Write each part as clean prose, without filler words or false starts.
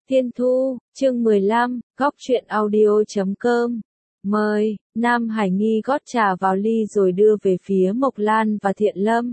Tiên Thu, chương 15, góc truyện audio.com. Mời, Nam Hải Nghi gót trà vào ly rồi đưa về phía Mộc Lan và Thiện Lâm.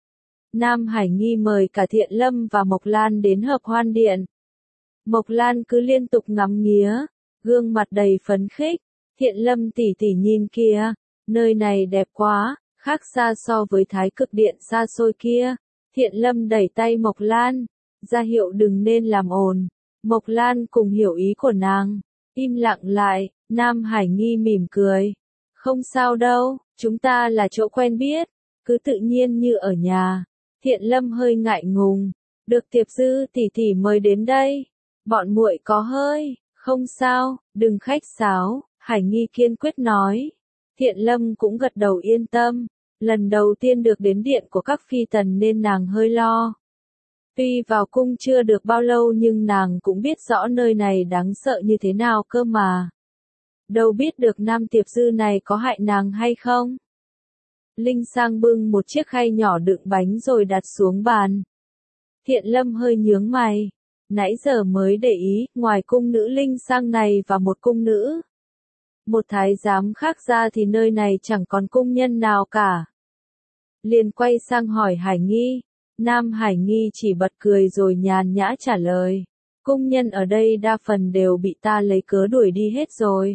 Nam Hải Nghi mời cả Thiện Lâm và Mộc Lan đến hợp hoan điện. Mộc Lan cứ liên tục ngắm nghía, gương mặt đầy phấn khích. Thiện Lâm tỉ tỉ nhìn kìa, nơi này đẹp quá, khác xa so với Thái Cực Điện xa xôi kia. Thiện Lâm đẩy tay Mộc Lan, ra hiệu đừng nên làm ồn. Mộc Lan cùng hiểu ý của nàng, im lặng lại. Nam Hải Nghi mỉm cười. Không sao đâu, chúng ta là chỗ quen biết, cứ tự nhiên như ở nhà. Thiện Lâm hơi ngại ngùng, được Tiệp Dư tỉ tỉ mời đến đây, bọn muội có hơi, không sao, đừng khách sáo, Hải Nghi kiên quyết nói. Thiện Lâm cũng gật đầu yên tâm, lần đầu tiên được đến điện của các phi tần nên nàng hơi lo. Tuy vào cung chưa được bao lâu nhưng nàng cũng biết rõ nơi này đáng sợ như thế nào cơ mà. Đâu biết được Nam Tiệp Dư này có hại nàng hay không? Linh Sang bưng một chiếc khay nhỏ đựng bánh rồi đặt xuống bàn. Thiện Lâm hơi nhướng mày. Nãy giờ mới để ý, ngoài cung nữ Linh Sang này và một cung nữ, một thái giám khác ra thì nơi này chẳng còn cung nhân nào cả. Liền quay sang hỏi Hải Nghi. Nam Hải Nghi chỉ bật cười rồi nhàn nhã trả lời. Cung nhân ở đây đa phần đều bị ta lấy cớ đuổi đi hết rồi.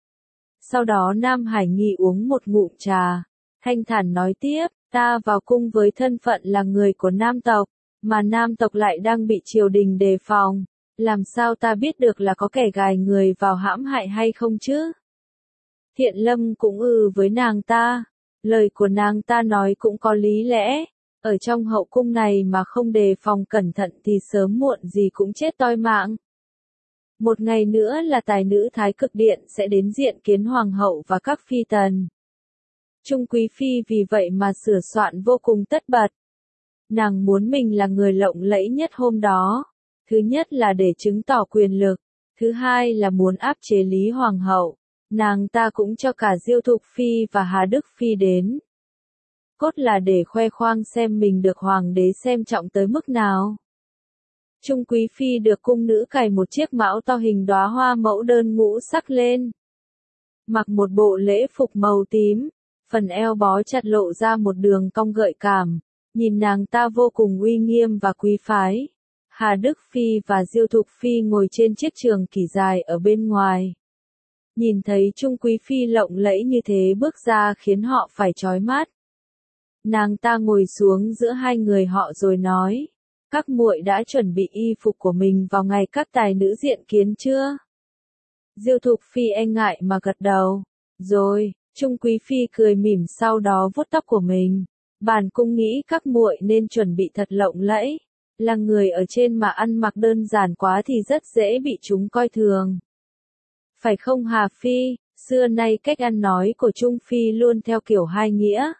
Sau đó Nam Hải Nghi uống một ngụm trà, thanh thản nói tiếp, ta vào cung với thân phận là người của Nam tộc, mà Nam tộc lại đang bị triều đình đề phòng, làm sao ta biết được là có kẻ gài người vào hãm hại hay không chứ? Thiện Lâm cũng với nàng ta, lời của nàng ta nói cũng có lý lẽ, ở trong hậu cung này mà không đề phòng cẩn thận thì sớm muộn gì cũng chết toi mạng. Một ngày nữa là tài nữ Thái Cực Điện sẽ đến diện kiến hoàng hậu và các phi tần. Trung quý phi vì vậy mà sửa soạn vô cùng tất bật. Nàng muốn mình là người lộng lẫy nhất hôm đó. Thứ nhất là để chứng tỏ quyền lực, thứ hai là muốn áp chế Lý hoàng hậu. Nàng ta cũng cho cả Diêu Thục phi và Hà Đức phi đến. Cốt là để khoe khoang xem mình được hoàng đế xem trọng tới mức nào. Trung quý phi được cung nữ cài một chiếc mão to hình đóa hoa mẫu đơn ngũ sắc lên. Mặc một bộ lễ phục màu tím, phần eo bó chặt lộ ra một đường cong gợi cảm, nhìn nàng ta vô cùng uy nghiêm và quý phái. Hà Đức phi và Diêu Thục phi ngồi trên chiếc trường kỷ dài ở bên ngoài. Nhìn thấy Trung quý phi lộng lẫy như thế bước ra khiến họ phải chói mắt. Nàng ta ngồi xuống giữa hai người họ rồi nói, các muội đã chuẩn bị y phục của mình vào ngày các tài nữ diện kiến chưa? Diêu Thục phi e ngại mà gật đầu. Rồi, Trung quý phi cười mỉm sau đó vuốt tóc của mình. Bản cung nghĩ các muội nên chuẩn bị thật lộng lẫy. Là người ở trên mà ăn mặc đơn giản quá thì rất dễ bị chúng coi thường. Phải không Hà phi? Xưa nay cách ăn nói của Trung phi luôn theo kiểu hai nghĩa.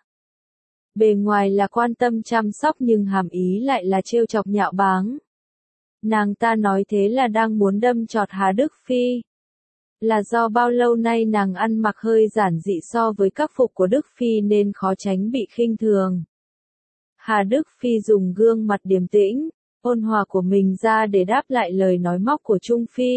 Bề ngoài là quan tâm chăm sóc nhưng hàm ý lại là trêu chọc nhạo báng. Nàng ta nói thế là đang muốn đâm chọt Hà Đức phi. Là do bao lâu nay nàng ăn mặc hơi giản dị so với các phục của Đức phi nên khó tránh bị khinh thường. Hà Đức phi dùng gương mặt điềm tĩnh, ôn hòa của mình ra để đáp lại lời nói móc của Trung phi.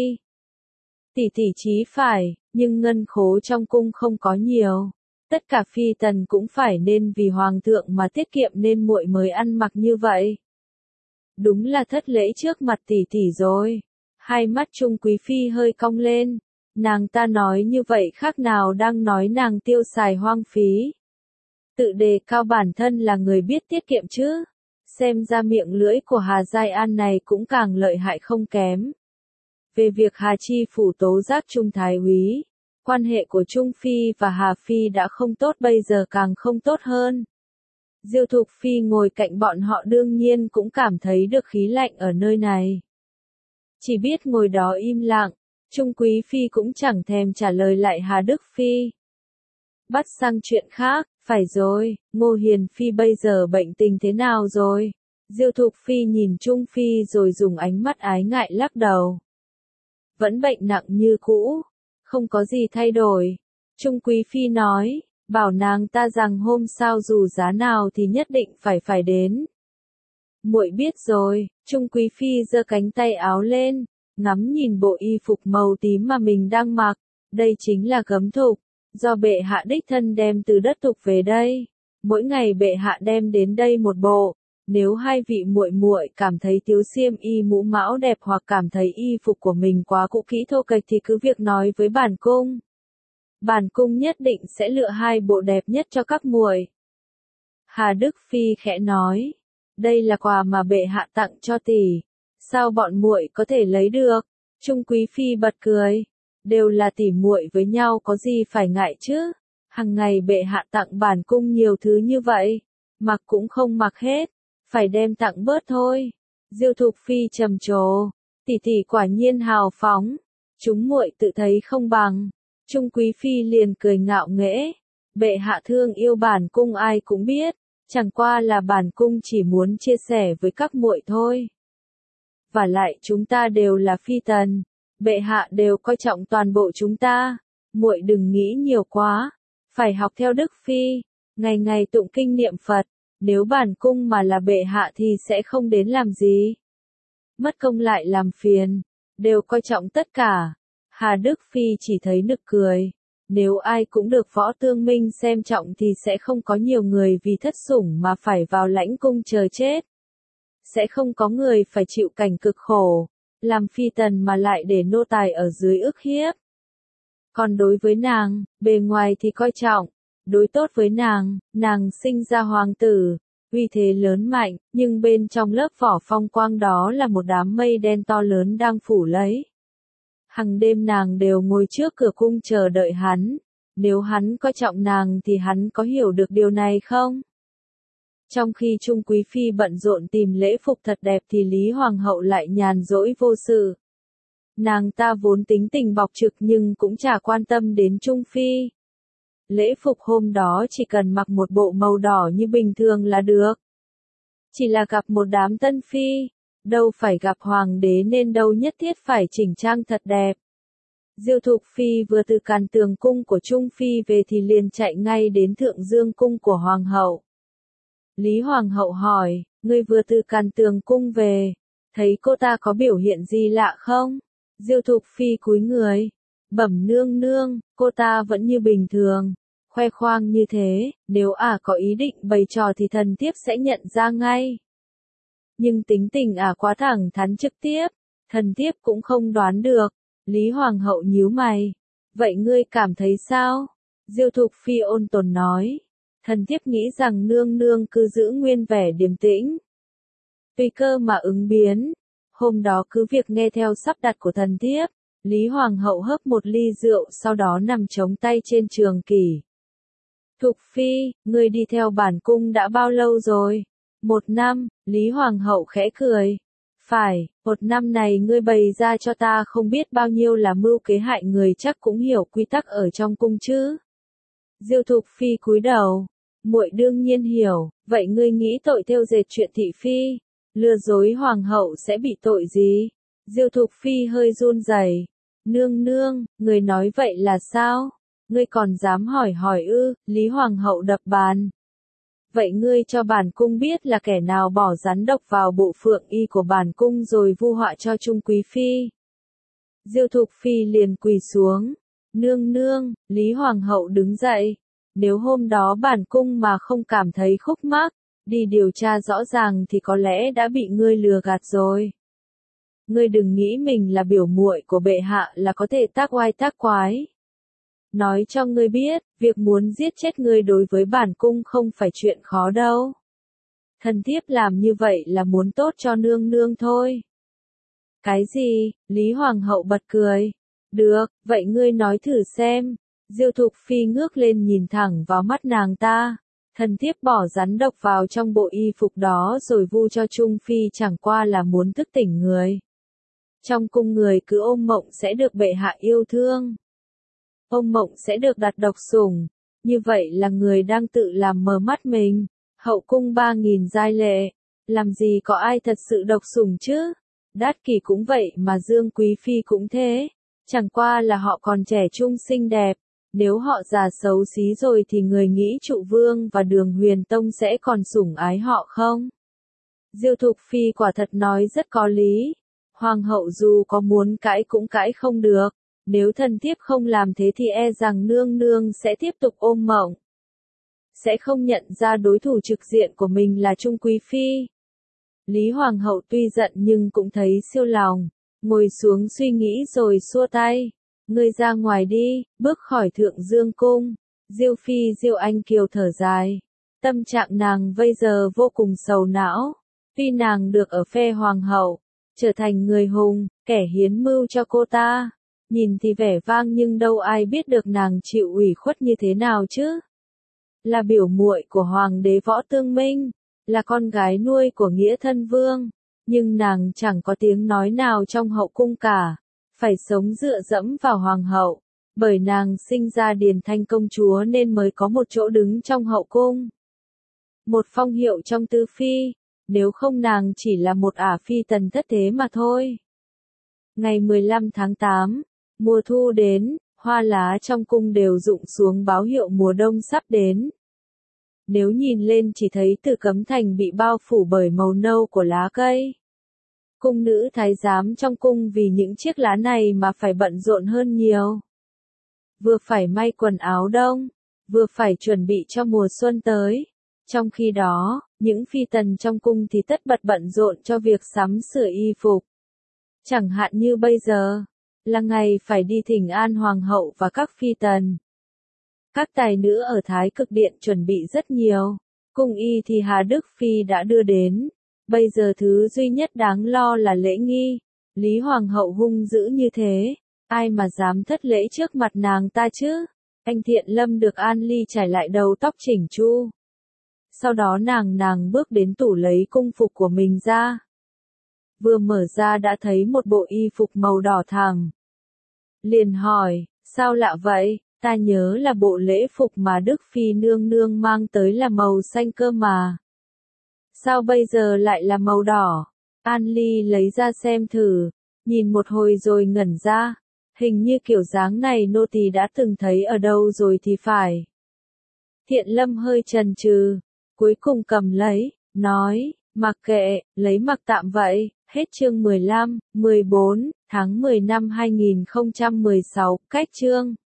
Tỷ tỷ chí phải, nhưng ngân khố trong cung không có nhiều. Tất cả phi tần cũng phải nên vì hoàng thượng mà tiết kiệm nên muội mới ăn mặc như vậy. Đúng là thất lễ trước mặt tỷ tỷ rồi. Hai mắt Trung quý phi hơi cong lên. Nàng ta nói như vậy khác nào đang nói nàng tiêu xài hoang phí. Tự đề cao bản thân là người biết tiết kiệm chứ. Xem ra miệng lưỡi của Hà Giai An này cũng càng lợi hại không kém. Về việc Hà Chi phủ tố giác Trung thái úy, quan hệ của Trung phi và Hà phi đã không tốt bây giờ càng không tốt hơn. Diêu Thục phi ngồi cạnh bọn họ đương nhiên cũng cảm thấy được khí lạnh ở nơi này. Chỉ biết ngồi đó im lặng, Trung quý phi cũng chẳng thèm trả lời lại Hà Đức phi. Bắt sang chuyện khác, phải rồi, Ngô Hiền phi bây giờ bệnh tình thế nào rồi? Diêu Thục phi nhìn Trung phi rồi dùng ánh mắt ái ngại lắc đầu. Vẫn bệnh nặng như cũ. Không có gì thay đổi. Trung quý phi nói, bảo nàng ta rằng hôm sau dù giá nào thì nhất định phải đến. Muội biết rồi. Trung quý phi giơ cánh tay áo lên, ngắm nhìn bộ y phục màu tím mà mình đang mặc, đây chính là gấm thục, do bệ hạ đích thân đem từ đất Thục về đây. Mỗi ngày bệ hạ đem đến đây một bộ. Nếu hai vị muội muội cảm thấy thiếu xiêm y mũ mão đẹp hoặc cảm thấy y phục của mình quá cũ kỹ thô kệch thì cứ việc nói với bản cung. Bản cung nhất định sẽ lựa hai bộ đẹp nhất cho các muội. Hà Đức Phi khẽ nói, đây là quà mà bệ hạ tặng cho tỷ, sao bọn muội có thể lấy được? Trung Quý Phi bật cười, đều là tỷ muội với nhau có gì phải ngại chứ? Hằng ngày bệ hạ tặng bản cung nhiều thứ như vậy, mặc cũng không mặc hết, phải đem tặng bớt thôi. Diêu Thục Phi trầm trồ, tỷ tỷ quả nhiên hào phóng, chúng muội tự thấy không bằng. Trung Quý Phi liền cười ngạo nghễ, bệ hạ thương yêu bản cung ai cũng biết, chẳng qua là bản cung chỉ muốn chia sẻ với các muội thôi. Và lại chúng ta đều là phi tần, bệ hạ đều coi trọng toàn bộ chúng ta, muội đừng nghĩ nhiều quá, phải học theo Đức Phi, ngày ngày tụng kinh niệm Phật, nếu bản cung mà là bệ hạ thì sẽ không đến làm gì. Mất công lại làm phiền, đều coi trọng tất cả. Hà Đức Phi chỉ thấy nực cười, nếu ai cũng được Võ Tương Minh xem trọng thì sẽ không có nhiều người vì thất sủng mà phải vào lãnh cung chờ chết. Sẽ không có người phải chịu cảnh cực khổ, làm phi tần mà lại để nô tài ở dưới ức hiếp. Còn đối với nàng, bề ngoài thì coi trọng, đối tốt với nàng sinh ra hoàng tử, uy thế lớn mạnh, nhưng bên trong lớp vỏ phong quang đó là một đám mây đen to lớn đang phủ lấy. Hằng đêm nàng đều ngồi trước cửa cung chờ đợi hắn, nếu hắn coi trọng nàng thì hắn có hiểu được điều này không? Trong khi Trung Quý Phi bận rộn tìm lễ phục thật đẹp thì Lý Hoàng hậu lại nhàn rỗi vô sự. Nàng ta vốn tính tình bộc trực nhưng cũng chả quan tâm đến Trung Phi. Lễ phục hôm đó chỉ cần mặc một bộ màu đỏ như bình thường là được. Chỉ là gặp một đám tân phi, đâu phải gặp hoàng đế nên đâu nhất thiết phải chỉnh trang thật đẹp. Diêu Thục Phi vừa từ Càn Tường cung của Trung Phi về thì liền chạy ngay đến Thượng Dương cung của Hoàng hậu. Lý Hoàng hậu hỏi, ngươi vừa từ Càn Tường cung về, thấy cô ta có biểu hiện gì lạ không? Diêu Thục Phi cúi người, bẩm nương nương, cô ta vẫn như bình thường, khoe khoang như thế, nếu có ý định bày trò thì thần thiếp sẽ nhận ra ngay. Nhưng tính tình quá thẳng thắn trực tiếp, thần thiếp cũng không đoán được. Lý Hoàng hậu nhíu mày, vậy ngươi cảm thấy sao? Diêu Thục Phi ôn tồn nói, thần thiếp nghĩ rằng nương nương cứ giữ nguyên vẻ điềm tĩnh. Tùy cơ mà ứng biến, hôm đó cứ việc nghe theo sắp đặt của thần thiếp. Lý Hoàng hậu hớp một ly rượu sau đó nằm chống tay trên trường kỷ. Thục Phi, ngươi đi theo bản cung đã bao lâu rồi? 1 năm, Lý Hoàng hậu khẽ cười. Phải, 1 năm này ngươi bày ra cho ta không biết bao nhiêu là mưu kế hại người, chắc cũng hiểu quy tắc ở trong cung chứ. Diêu Thục Phi cúi đầu, muội đương nhiên hiểu, vậy ngươi nghĩ tội thêu dệt chuyện thị phi, lừa dối hoàng hậu sẽ bị tội gì? Diêu Thục Phi hơi run rẩy. Nương nương, người nói vậy là sao? Ngươi còn dám hỏi ư? Lý Hoàng hậu đập bàn. Vậy ngươi cho bản cung biết là kẻ nào bỏ rắn độc vào bộ phượng y của bản cung rồi vu họa cho Trung Quý Phi. Diêu Thục Phi liền quỳ xuống. Nương nương, Lý Hoàng hậu đứng dậy. Nếu hôm đó bản cung mà không cảm thấy khúc mắc, đi điều tra rõ ràng thì có lẽ đã bị ngươi lừa gạt rồi. Ngươi đừng nghĩ mình là biểu muội của bệ hạ là có thể tác oai tác quái. Nói cho ngươi biết, việc muốn giết chết ngươi đối với bản cung không phải chuyện khó đâu. Thần thiếp làm như vậy là muốn tốt cho nương nương thôi. Cái gì? Lý Hoàng hậu bật cười. Được, vậy ngươi nói thử xem. Diêu Thục Phi ngước lên nhìn thẳng vào mắt nàng ta. Thần thiếp bỏ rắn độc vào trong bộ y phục đó rồi vu cho Trung Phi chẳng qua là muốn thức tỉnh người. Trong cung người cứ ôm mộng sẽ được bệ hạ yêu thương. Ôm mộng sẽ được đặt độc sủng. Như vậy là người đang tự làm mờ mắt mình. Hậu cung 3.000 giai lệ. Làm gì có ai thật sự độc sủng chứ? Đát Kỷ cũng vậy mà Dương Quý Phi cũng thế. Chẳng qua là họ còn trẻ trung xinh đẹp. Nếu họ già xấu xí rồi thì người nghĩ Trụ Vương và Đường Huyền Tông sẽ còn sủng ái họ không? Diêu Thục Phi quả thật nói rất có lý. Hoàng hậu dù có muốn cãi cũng cãi không được, nếu thần thiếp không làm thế thì e rằng nương nương sẽ tiếp tục ôm mộng. Sẽ không nhận ra đối thủ trực diện của mình là Trung Quý Phi. Lý Hoàng hậu tuy giận nhưng cũng thấy siêu lòng, ngồi xuống suy nghĩ rồi xua tay. Ngươi ra ngoài đi, bước khỏi Thượng Dương cung. Diêu Phi Diêu Anh Kiều thở dài. Tâm trạng nàng bây giờ vô cùng sầu não. Tuy nàng được ở phe Hoàng hậu, trở thành người hùng, kẻ hiến mưu cho cô ta. Nhìn thì vẻ vang nhưng đâu ai biết được nàng chịu ủy khuất như thế nào chứ. Là biểu muội của Hoàng đế Võ Tương Minh, là con gái nuôi của Nghĩa Thân Vương, nhưng nàng chẳng có tiếng nói nào trong hậu cung cả, phải sống dựa dẫm vào Hoàng hậu, bởi nàng sinh ra Điền Thanh công chúa nên mới có một chỗ đứng trong hậu cung. Một phong hiệu trong tư phi, nếu không nàng chỉ là một ả phi tần thất thế mà thôi. Ngày 15 tháng 8, mùa thu đến, hoa lá trong cung đều rụng xuống báo hiệu mùa đông sắp đến. Nếu nhìn lên chỉ thấy Tử Cấm Thành bị bao phủ bởi màu nâu của lá cây. Cung nữ thái giám trong cung vì những chiếc lá này mà phải bận rộn hơn nhiều. Vừa phải may quần áo đông, vừa phải chuẩn bị cho mùa xuân tới. Trong khi đó, những phi tần trong cung thì tất bật bận rộn cho việc sắm sửa y phục. Chẳng hạn như bây giờ, là ngày phải đi thỉnh an hoàng hậu và các phi tần. Các tài nữ ở Thái Cực Điện chuẩn bị rất nhiều, cung y thì Hà Đức Phi đã đưa đến. Bây giờ thứ duy nhất đáng lo là lễ nghi. Lý Hoàng hậu hung dữ như thế, ai mà dám thất lễ trước mặt nàng ta chứ? Anh Thiện Lâm được An Ly trải lại đầu tóc chỉnh chu. Sau đó nàng bước đến tủ lấy cung phục của mình ra. Vừa mở ra đã thấy một bộ y phục màu đỏ thẳm. Liền hỏi, sao lạ vậy? Ta nhớ là bộ lễ phục mà Đức Phi nương nương mang tới là màu xanh cơ mà. Sao bây giờ lại là màu đỏ? An Ly lấy ra xem thử, nhìn một hồi rồi ngẩn ra. Hình như kiểu dáng này nô tỳ đã từng thấy ở đâu rồi thì phải. Thiện Lâm hơi chần chừ, cuối cùng cầm lấy, nói, mặc kệ, lấy mặc tạm vậy. Hết chương 15, 14, tháng 10 năm 2016, cách chương.